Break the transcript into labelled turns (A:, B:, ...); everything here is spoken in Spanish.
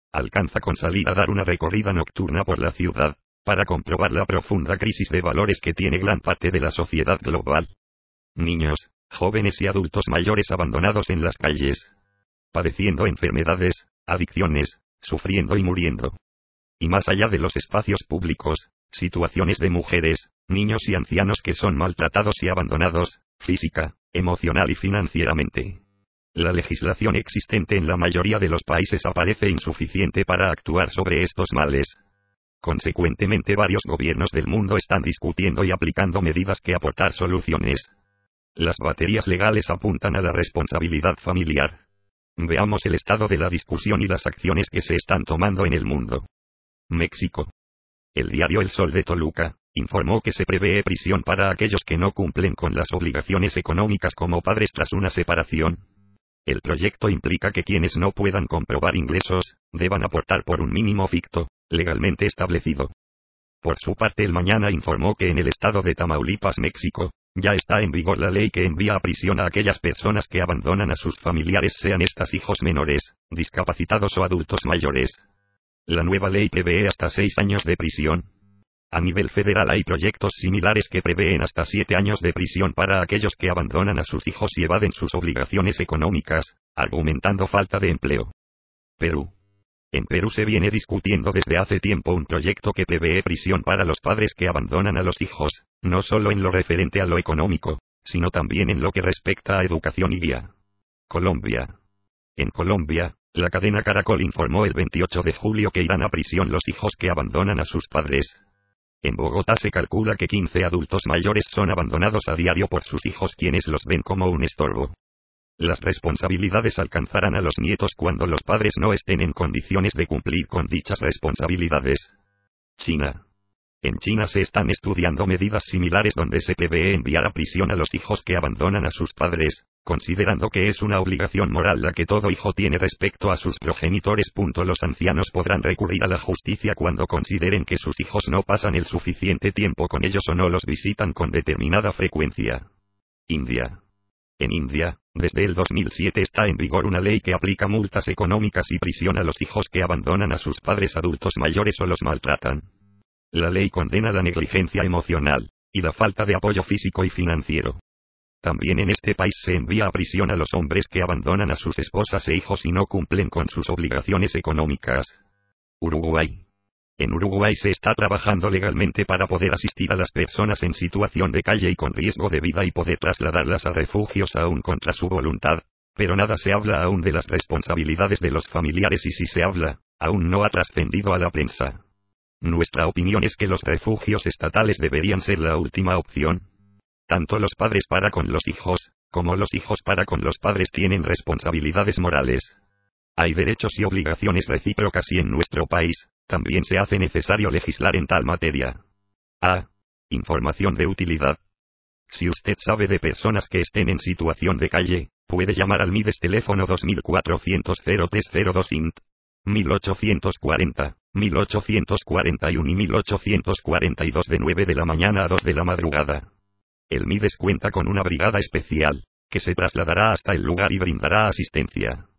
A: alcanza con salir a dar una recorrida nocturna por la ciudad, para comprobar la profunda crisis de valores que tiene gran parte de la sociedad global. Niños, jóvenes y adultos mayores abandonados en las calles, padeciendo enfermedades, adicciones, sufriendo y muriendo. Y más allá de los espacios públicos, situaciones de mujeres, niños y ancianos que son maltratados y abandonados, física, emocional y financieramente. La legislación existente en la mayoría de los países aparece insuficiente para actuar sobre estos males. Consecuentemente, varios gobiernos del mundo están discutiendo y aplicando medidas que aportar soluciones. Las baterías legales apuntan a la responsabilidad familiar. Veamos el estado de la discusión y las acciones que se están tomando en el mundo. México. El diario El Sol de Toluca informó que se prevé prisión para aquellos que no cumplen con las obligaciones económicas como padres tras una separación. El proyecto implica que quienes no puedan comprobar ingresos, deban aportar por un mínimo ficto, legalmente establecido. Por su parte, El Mañana informó que en el estado de Tamaulipas, México, ya está en vigor la ley que envía a prisión a aquellas personas que abandonan a sus familiares, sean estas hijos menores, discapacitados o adultos mayores. La nueva ley prevé hasta 6 años de prisión. A nivel federal hay proyectos similares que prevén hasta 7 años de prisión para aquellos que abandonan a sus hijos y evaden sus obligaciones económicas, argumentando falta de empleo. Perú. En Perú se viene discutiendo desde hace tiempo un proyecto que prevé prisión para los padres que abandonan a los hijos, no solo en lo referente a lo económico, sino también en lo que respecta a educación y guía. Colombia. En Colombia, la cadena Caracol informó el 28 de julio que irán a prisión los hijos que abandonan a sus padres. En Bogotá se calcula que 15 adultos mayores son abandonados a diario por sus hijos, quienes los ven como un estorbo. Las responsabilidades alcanzarán a los nietos cuando los padres no estén en condiciones de cumplir con dichas responsabilidades. China. En China se están estudiando medidas similares donde se prevé enviar a prisión a los hijos que abandonan a sus padres, considerando que es una obligación moral la que todo hijo tiene respecto a sus progenitores. Los ancianos podrán recurrir a la justicia cuando consideren que sus hijos no pasan el suficiente tiempo con ellos o no los visitan con determinada frecuencia. India. En India, desde el 2007 está en vigor una ley que aplica multas económicas y prisión a los hijos que abandonan a sus padres adultos mayores o los maltratan. La ley condena la negligencia emocional y la falta de apoyo físico y financiero. También en este país se envía a prisión a los hombres que abandonan a sus esposas e hijos y no cumplen con sus obligaciones económicas. Uruguay. En Uruguay se está trabajando legalmente para poder asistir a las personas en situación de calle y con riesgo de vida y poder trasladarlas a refugios aún contra su voluntad, pero nada se habla aún de las responsabilidades de los familiares y si se habla, aún no ha trascendido a la prensa. Nuestra opinión es que los refugios estatales deberían ser la última opción. Tanto los padres para con los hijos, como los hijos para con los padres tienen responsabilidades morales. Hay derechos y obligaciones recíprocas y en nuestro país, también se hace necesario legislar en tal materia. A. Información de utilidad. Si usted sabe de personas que estén en situación de calle, puede llamar al MIDES teléfono 2400-0302 INT. 1840, 1841 y 1842 de 9 de la mañana a 2 de la madrugada. El MIDES cuenta con una brigada especial, que se trasladará hasta el lugar y brindará asistencia.